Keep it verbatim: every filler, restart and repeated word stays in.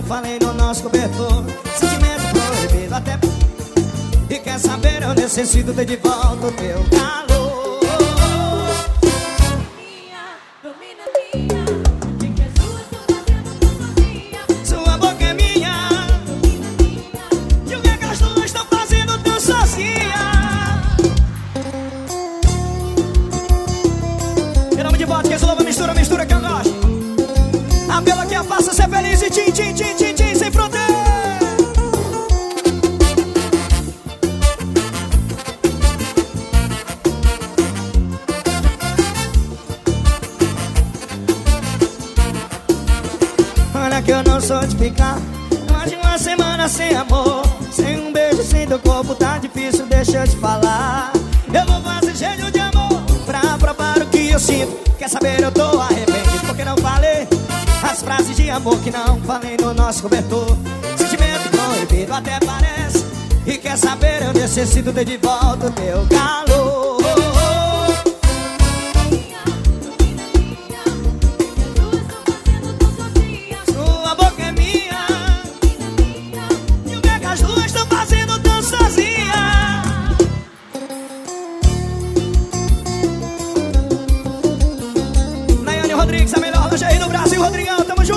falei no nosso cobertor. Sentimento proibido até. E quer saber, eu necessito ter de volta o teu calor. Sua boca é minha. E o que é que as duas estão fazendo tão sozinha? Em nome de vodka, essa nova mistura, mistura que eu gosto. Apelo que a faça ser feliz e tchim, tchim, tchim, tchim, tchim, sem fronteira. Olha que eu não sou de ficar mais de uma semana sem amor. Sem um beijo, sem teu corpo, tá difícil, deixa eu te falar. Eu vou fazer jeito de amor pra provar o que eu sinto. Quer saber, eu tô arrependido porque não falei as frases de amor que não falei no nosso cobertor. Sentimento proibido até parece. E quer saber, eu necessito ter de volta o teu calor. Sua boca é minha. E o que é que as duas estão fazendo tão sozinha? Nayane Rodrigues, a melhor loja aí no Brasil. Rodrigão, tamo junto.